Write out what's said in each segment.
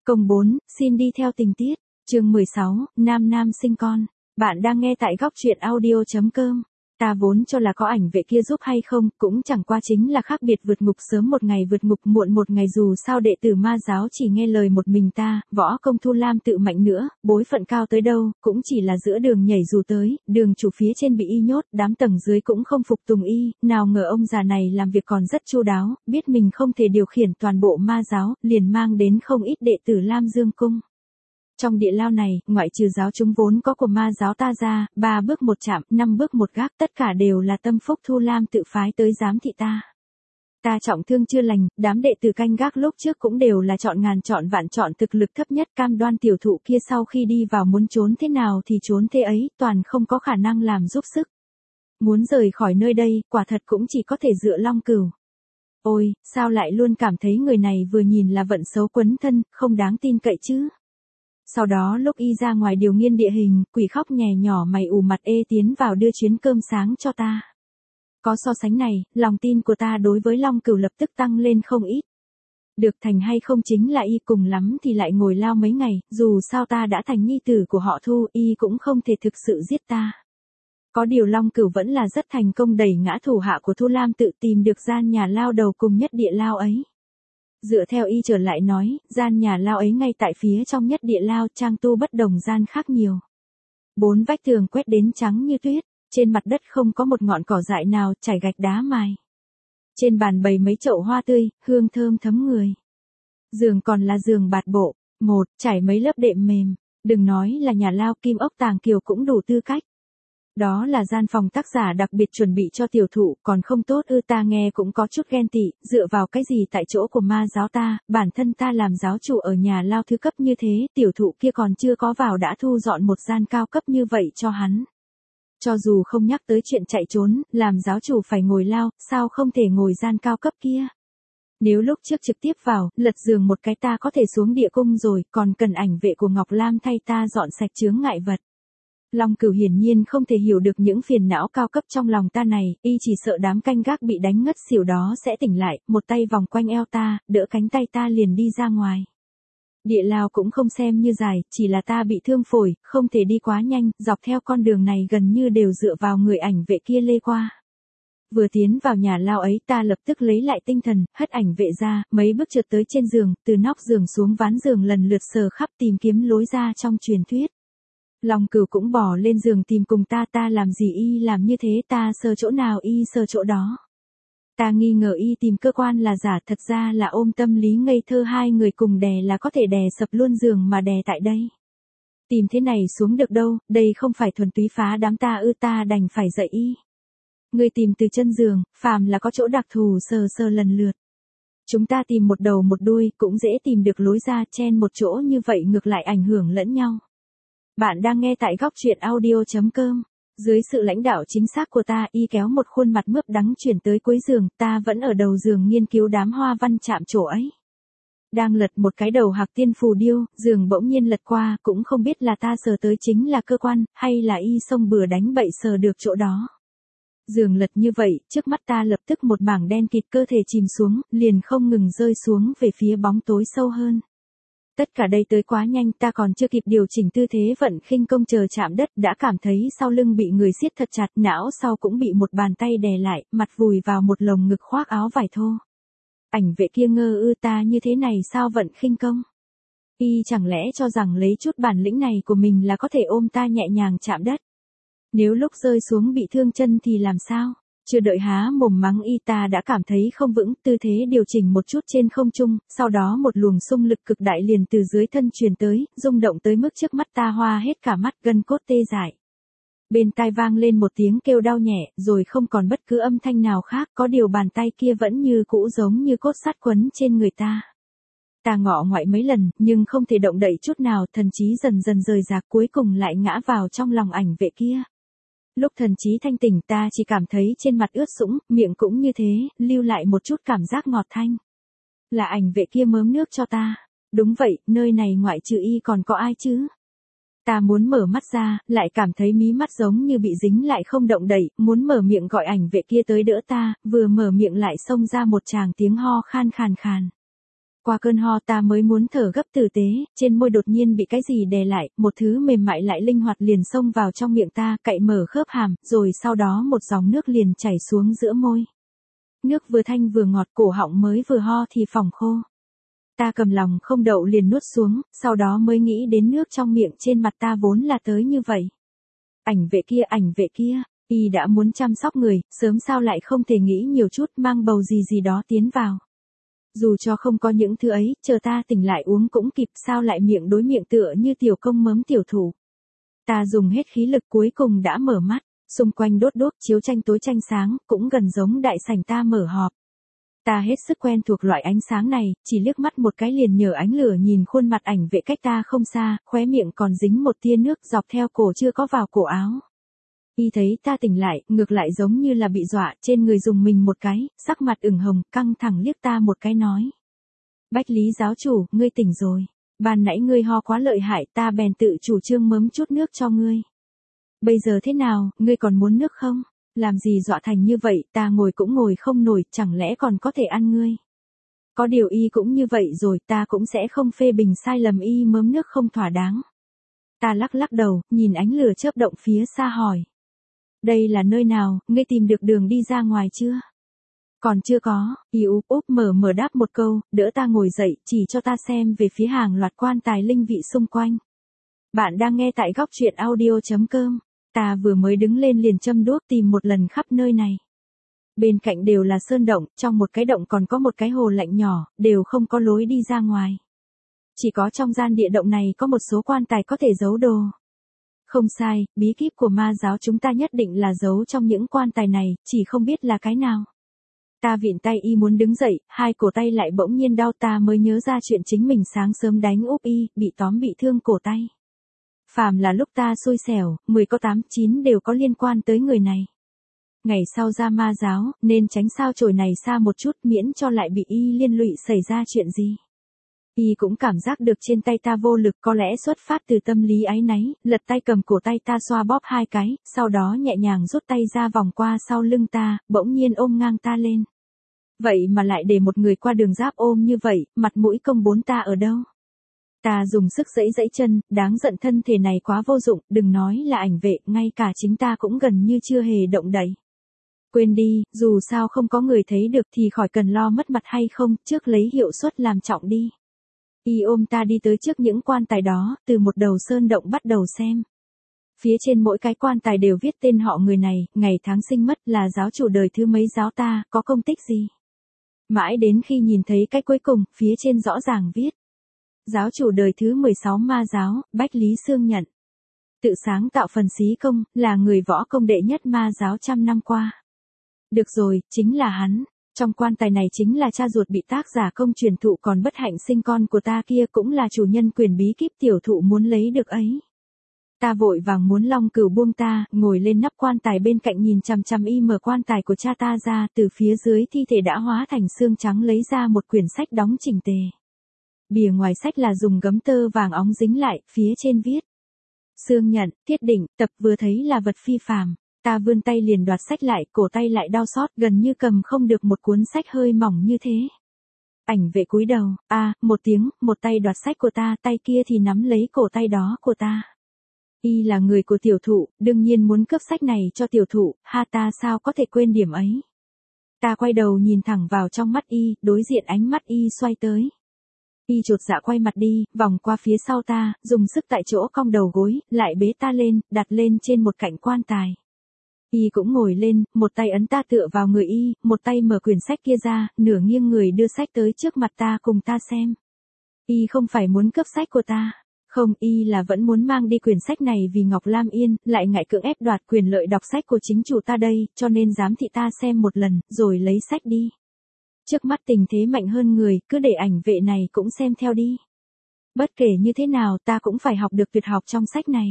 Công 4, xin đi theo tình tiết. Chương 16, nam sinh con. Bạn đang nghe tại góc truyện audio.com. Ta vốn cho là có ảnh vệ kia giúp hay không, cũng chẳng qua chính là khác biệt vượt ngục sớm một ngày vượt ngục muộn một ngày, dù sao đệ tử ma giáo chỉ nghe lời một mình ta, võ công Thu Lam tự mạnh nữa, bối phận cao tới đâu, cũng chỉ là giữa đường nhảy dù tới, đường chủ phía trên bị y nhốt, đám tầng dưới cũng không phục tùng y, nào ngờ ông già này làm việc còn rất chu đáo, biết mình không thể điều khiển toàn bộ ma giáo, liền mang đến không ít đệ tử Lam Dương Cung. Trong địa lao này, ngoại trừ giáo chúng vốn có của ma giáo ta ra, 3 bước một chạm, 5 bước một gác, tất cả đều là tâm phúc Thu Lam tự phái tới giám thị ta. Ta trọng thương chưa lành, đám đệ tử canh gác lúc trước cũng đều là chọn ngàn chọn vạn chọn thực lực thấp nhất, cam đoan tiểu thụ kia sau khi đi vào muốn trốn thế nào thì trốn thế ấy, toàn không có khả năng làm giúp sức. Muốn rời khỏi nơi đây, quả thật cũng chỉ có thể dựa Long Cửu. Ôi, sao lại luôn cảm thấy người này vừa nhìn là vận xấu quấn thân, không đáng tin cậy chứ. Sau đó lúc y ra ngoài điều nghiên địa hình, quỷ khóc nhè nhỏ mày ủ mặt ê tiến vào đưa chuyến cơm sáng cho ta. Có so sánh này, lòng tin của ta đối với Long Cửu lập tức tăng lên không ít. Được thành hay không chính là y, cùng lắm thì lại ngồi lao mấy ngày, dù sao ta đã thành nhi tử của họ Thu, y cũng không thể thực sự giết ta. Có điều Long Cửu vẫn là rất thành công đẩy ngã thủ hạ của Thu Lam tự tìm được gian nhà lao đầu cùng nhất địa lao ấy. Dựa theo y trở lại nói, gian nhà lao ấy ngay tại phía trong nhất địa lao, trang tu bất đồng gian khác nhiều. 4 vách tường quét đến trắng như tuyết, trên mặt đất không có một ngọn cỏ dại nào, trải gạch đá mài. Trên bàn bày mấy chậu hoa tươi, hương thơm thấm người. Giường còn là giường bạt bộ, trải mấy lớp đệm mềm, đừng nói là nhà lao, kim ốc tàng kiều cũng đủ tư cách. Đó là gian phòng tác giả đặc biệt chuẩn bị cho tiểu thụ, còn không tốt ư? Ta nghe cũng có chút ghen tị, dựa vào cái gì tại chỗ của ma giáo ta, bản thân ta làm giáo chủ ở nhà lao thứ cấp như thế, tiểu thụ kia còn chưa có vào đã thu dọn một gian cao cấp như vậy cho hắn. Cho dù không nhắc tới chuyện chạy trốn, làm giáo chủ phải ngồi lao, sao không thể ngồi gian cao cấp kia? Nếu lúc trước trực tiếp vào, lật giường một cái ta có thể xuống địa cung rồi, còn cần ảnh vệ của Ngọc Lam thay ta dọn sạch chướng ngại vật. Long Cửu hiển nhiên không thể hiểu được những phiền não cao cấp trong lòng ta này, y chỉ sợ đám canh gác bị đánh ngất xỉu đó sẽ tỉnh lại, một tay vòng quanh eo ta, đỡ cánh tay ta liền đi ra ngoài. Địa lao cũng không xem như dài, chỉ là ta bị thương phổi, không thể đi quá nhanh, dọc theo con đường này gần như đều dựa vào người ảnh vệ kia lê qua. Vừa tiến vào nhà lao ấy ta lập tức lấy lại tinh thần, hất ảnh vệ ra, mấy bước trượt tới trên giường, từ nóc giường xuống ván giường lần lượt sờ khắp tìm kiếm lối ra trong truyền thuyết. Long Cửu cũng bò lên giường tìm cùng ta làm gì y làm như thế, ta sờ chỗ nào y sờ chỗ đó. Ta nghi ngờ y tìm cơ quan là giả, thật ra là ôm tâm lý ngây thơ, hai người cùng đè là có thể đè sập luôn giường mà đè tại đây. Tìm thế này xuống được đâu, đây không phải thuần túy phá đám ta ư? Ta đành phải dạy y. Người tìm từ chân giường, phàm là có chỗ đặc thù sờ lần lượt. Chúng ta tìm một đầu một đuôi, cũng dễ tìm được lối ra, chen một chỗ như vậy ngược lại ảnh hưởng lẫn nhau. Bạn đang nghe tại góc truyện audio.com. Dưới sự lãnh đạo chính xác của ta, y kéo một khuôn mặt mướp đắng chuyển tới cuối giường, ta vẫn ở đầu giường nghiên cứu đám hoa văn chạm trổ ấy. Đang lật một cái đầu hạc tiên phù điêu, giường bỗng nhiên lật qua, cũng không biết là ta sờ tới chính là cơ quan, hay là y xông bừa đánh bậy sờ được chỗ đó. Giường lật như vậy, trước mắt ta lập tức một mảng đen kịt, cơ thể chìm xuống, liền không ngừng rơi xuống về phía bóng tối sâu hơn. Tất cả đây tới quá nhanh, ta còn chưa kịp điều chỉnh tư thế vận khinh công chờ chạm đất, đã cảm thấy sau lưng bị người siết thật chặt, não sau cũng bị một bàn tay đè lại, mặt vùi vào một lồng ngực khoác áo vải thô. Ảnh vệ kia ngơ ư, ta như thế này sao vận khinh công? Y chẳng lẽ cho rằng lấy chút bản lĩnh này của mình là có thể ôm ta nhẹ nhàng chạm đất? Nếu lúc rơi xuống bị thương chân thì làm sao? Chưa đợi há mồm mắng y ta đã cảm thấy không vững, tư thế điều chỉnh một chút trên không trung, sau đó một luồng xung lực cực đại liền từ dưới thân truyền tới, rung động tới mức trước mắt ta hoa hết cả mắt, gân cốt tê dại. Bên tai vang lên một tiếng kêu đau nhẹ, rồi không còn bất cứ âm thanh nào khác, có điều bàn tay kia vẫn như cũ giống như cốt sắt quấn trên người ta. Ta ngọ ngoại mấy lần, nhưng không thể động đậy chút nào, thần trí dần dần rời rạc, cuối cùng lại ngã vào trong lòng ảnh vệ kia. Lúc thần trí thanh tỉnh ta chỉ cảm thấy trên mặt ướt sũng, miệng cũng như thế, lưu lại một chút cảm giác ngọt thanh. Là ảnh vệ kia mớm nước cho ta. Đúng vậy, nơi này ngoại trừ y còn có ai chứ? Ta muốn mở mắt ra, lại cảm thấy mí mắt giống như bị dính lại không động đậy, muốn mở miệng gọi ảnh vệ kia tới đỡ ta, vừa mở miệng lại xông ra một tràng tiếng ho khan khàn khàn. Qua cơn ho ta mới muốn thở gấp tử tế, trên môi đột nhiên bị cái gì đè lại, một thứ mềm mại lại linh hoạt liền xông vào trong miệng ta, cậy mở khớp hàm, rồi sau đó một dòng nước liền chảy xuống giữa môi. Nước vừa thanh vừa ngọt, cổ họng mới vừa ho thì phỏng khô. Ta cầm lòng không đậu liền nuốt xuống, sau đó mới nghĩ đến nước trong miệng trên mặt ta vốn là tới như vậy. Ảnh vệ kia, y đã muốn chăm sóc người, sớm sao lại không thể nghĩ nhiều chút mang bầu gì đó tiến vào. Dù cho không có những thứ ấy, chờ ta tỉnh lại uống cũng kịp, sao lại miệng đối miệng tựa như tiểu công mớm tiểu thủ. Ta dùng hết khí lực cuối cùng đã mở mắt, xung quanh đốt đốt chiếu tranh tối tranh sáng, cũng gần giống đại sảnh ta mở họp. Ta hết sức quen thuộc loại ánh sáng này, chỉ liếc mắt một cái liền nhờ ánh lửa nhìn khuôn mặt ảnh vệ cách ta không xa, khóe miệng còn dính một tia nước dọc theo cổ chưa có vào cổ áo. Y thấy ta tỉnh lại, ngược lại giống như là bị dọa, trên người dùng mình một cái, sắc mặt ửng hồng, căng thẳng liếc ta một cái nói. Bách Lý giáo chủ, ngươi tỉnh rồi. Ban nãy ngươi ho quá lợi hại, ta bèn tự chủ trương mớm chút nước cho ngươi. Bây giờ thế nào, ngươi còn muốn nước không? Làm gì dọa thành như vậy, ta ngồi cũng ngồi không nổi, chẳng lẽ còn có thể ăn ngươi? Có điều y cũng như vậy rồi, ta cũng sẽ không phê bình sai lầm y mớm nước không thỏa đáng. Ta lắc đầu, nhìn ánh lửa chớp động phía xa hỏi. Đây là nơi nào, ngươi tìm được đường đi ra ngoài chưa? Còn chưa có, y úp mở đáp một câu, đỡ ta ngồi dậy, chỉ cho ta xem về phía hàng loạt quan tài linh vị xung quanh. Bạn đang nghe tại góc truyện audio.com. Ta vừa mới đứng lên liền châm đuốc tìm một lần khắp nơi này. Bên cạnh đều là sơn động, trong một cái động còn có một cái hồ lạnh nhỏ, đều không có lối đi ra ngoài. Chỉ có trong gian địa động này có một số quan tài có thể giấu đồ. Không sai, bí kíp của ma giáo chúng ta nhất định là giấu trong những quan tài này, chỉ không biết là cái nào. Ta vịn tay y muốn đứng dậy, hai cổ tay lại bỗng nhiên đau, ta mới nhớ ra chuyện chính mình sáng sớm đánh úp y, bị tóm bị thương cổ tay. Phàm là lúc ta xui xẻo, 10 có 8, 9 đều có liên quan tới người này. Ngày sau ra ma giáo, nên tránh sao chổi này xa một chút miễn cho lại bị y liên lụy xảy ra chuyện gì. Y cũng cảm giác được trên tay ta vô lực, có lẽ xuất phát từ tâm lý áy náy, lật tay cầm cổ tay ta xoa bóp hai cái, sau đó nhẹ nhàng rút tay ra vòng qua sau lưng ta, bỗng nhiên ôm ngang ta lên. Vậy mà lại để một người qua đường giáp ôm như vậy, mặt mũi công bốn ta ở đâu? Ta dùng sức giãy chân, đáng giận thân thể này quá vô dụng, đừng nói là ảnh vệ, ngay cả chính ta cũng gần như chưa hề động đậy. Quên đi, dù sao không có người thấy được thì khỏi cần lo mất mặt hay không, trước lấy hiệu suất làm trọng đi. Y ôm ta đi tới trước những quan tài đó, từ một đầu sơn động bắt đầu xem. Phía trên mỗi cái quan tài đều viết tên họ người này, ngày tháng sinh mất, là giáo chủ đời thứ mấy giáo ta, có công tích gì. Mãi đến khi nhìn thấy cái cuối cùng, phía trên rõ ràng viết. Giáo chủ đời thứ 16 ma giáo, Bách Lý Xương Nhận. Tự sáng tạo phần xí công, là người võ công đệ nhất ma giáo trăm năm qua. Được rồi, chính là hắn. Trong quan tài này chính là cha ruột bị tác giả công truyền thụ, còn bất hạnh sinh con của ta kia cũng là chủ nhân quyền bí kíp tiểu thụ muốn lấy được ấy. Ta vội vàng muốn Long Cửu buông ta, ngồi lên nắp quan tài bên cạnh nhìn chằm chằm y mở quan tài của cha ta ra, từ phía dưới thi thể đã hóa thành xương trắng lấy ra một quyển sách đóng chỉnh tề. Bìa ngoài sách là dùng gấm tơ vàng óng dính lại, phía trên viết. Xương Nhận, Thiết Định, tập vừa thấy là vật phi phàm. Ta vươn tay liền đoạt sách lại, cổ tay lại đau xót, gần như cầm không được một cuốn sách hơi mỏng như thế. Ảnh vệ cúi đầu, một tiếng, một tay đoạt sách của ta, tay kia thì nắm lấy cổ tay đó của ta. Y là người của tiểu thụ, đương nhiên muốn cướp sách này cho tiểu thụ, ta sao có thể quên điểm ấy. Ta quay đầu nhìn thẳng vào trong mắt y, đối diện ánh mắt y xoay tới. Y chột dạ quay mặt đi, vòng qua phía sau ta, dùng sức tại chỗ cong đầu gối, lại bế ta lên, đặt lên trên một cạnh quan tài. Y cũng ngồi lên, một tay ấn ta tựa vào người y, một tay mở quyển sách kia ra, nửa nghiêng người đưa sách tới trước mặt ta cùng ta xem. Y không phải muốn cướp sách của ta. Không, y là vẫn muốn mang đi quyển sách này vì Ngọc Lam Yên, lại ngại cưỡng ép đoạt quyền lợi đọc sách của chính chủ ta đây, cho nên giám thị ta xem một lần, rồi lấy sách đi. Trước mắt tình thế mạnh hơn người, cứ để ảnh vệ này cũng xem theo đi. Bất kể như thế nào ta cũng phải học được tuyệt học trong sách này.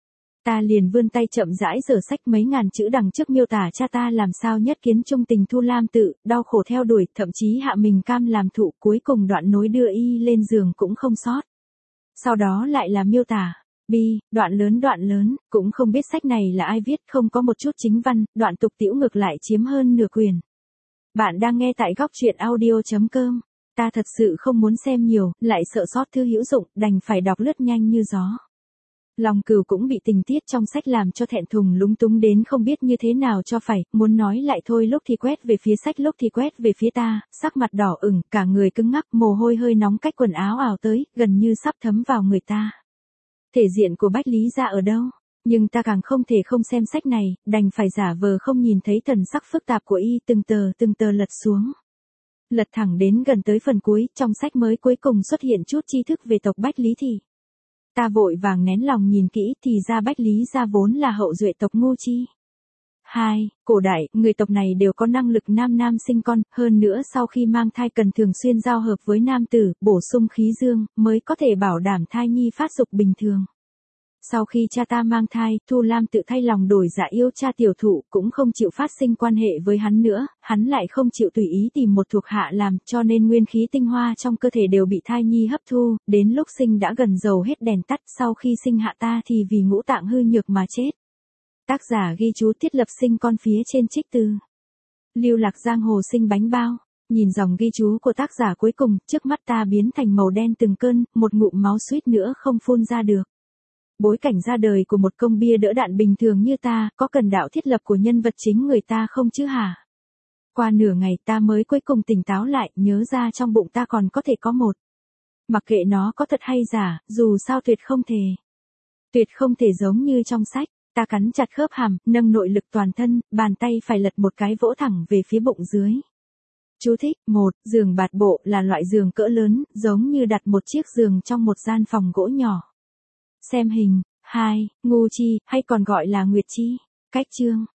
Ta liền vươn tay chậm rãi giở sách, mấy ngàn chữ đằng trước miêu tả cha ta làm sao nhất kiến trung tình Thu Lam tự, đau khổ theo đuổi, thậm chí hạ mình cam làm thụ, cuối cùng đoạn nối đưa y lên giường cũng không sót. Sau đó lại là miêu tả, đoạn lớn, cũng không biết sách này là ai viết, không có một chút chính văn, đoạn tục tĩu ngược lại chiếm hơn nửa quyển. Bạn đang nghe tại góc truyện audio.com. Ta thật sự không muốn xem nhiều, lại sợ sót thư hữu dụng, đành phải đọc lướt nhanh như gió. Lòng Cừu cũng bị tình tiết trong sách làm cho thẹn thùng lúng túng đến không biết như thế nào cho phải, muốn nói lại thôi, lúc thì quét về phía sách, lúc thì quét về phía ta, sắc mặt đỏ ửng, cả người cứng ngắc, mồ hôi hơi nóng cách quần áo ào tới, gần như sắp thấm vào người ta. Thể diện của Bách Lý gia ở đâu? Nhưng ta càng không thể không xem sách này, đành phải giả vờ không nhìn thấy thần sắc phức tạp của y, từng tờ lật xuống. Lật thẳng đến gần tới phần cuối, trong sách mới cuối cùng xuất hiện chút tri thức về tộc Bách Lý thì. Ta vội vàng nén lòng nhìn kỹ, thì ra Bách Lý gia vốn là hậu duệ tộc Ngô Chi. 2. Cổ đại, người tộc này đều có năng lực nam nam sinh con, hơn nữa sau khi mang thai cần thường xuyên giao hợp với nam tử, bổ sung khí dương, mới có thể bảo đảm thai nhi phát dục bình thường. Sau khi cha ta mang thai, Thu Lam tự thay lòng đổi dạ yêu cha tiểu thụ, cũng không chịu phát sinh quan hệ với hắn nữa, hắn lại không chịu tùy ý tìm một thuộc hạ làm, cho nên nguyên khí tinh hoa trong cơ thể đều bị thai nhi hấp thu, đến lúc sinh đã gần dầu hết đèn tắt, sau khi sinh hạ ta thì vì ngũ tạng hư nhược mà chết. Tác giả ghi chú thiết lập sinh con phía trên trích từ. Lưu lạc giang hồ sinh bánh bao. Nhìn dòng ghi chú của tác giả cuối cùng, trước mắt ta biến thành màu đen từng cơn, một ngụm máu suýt nữa không phun ra được. Bối cảnh ra đời của một công bia đỡ đạn bình thường như ta, có cần đạo thiết lập của nhân vật chính người ta không chứ hả? Qua nửa ngày ta mới cuối cùng tỉnh táo lại, nhớ ra trong bụng ta còn có thể có một. Mặc kệ nó có thật hay giả, dù sao tuyệt không thể. Tuyệt không thể giống như trong sách, ta cắn chặt khớp hàm, nâng nội lực toàn thân, bàn tay phải lật một cái vỗ thẳng về phía bụng dưới. Chú thích: 1. Giường bạt bộ là loại giường cỡ lớn, giống như đặt một chiếc giường trong một gian phòng gỗ nhỏ. Xem hình. 2. Ngô Chi, hay còn gọi là Nguyệt Chi. Cách chương.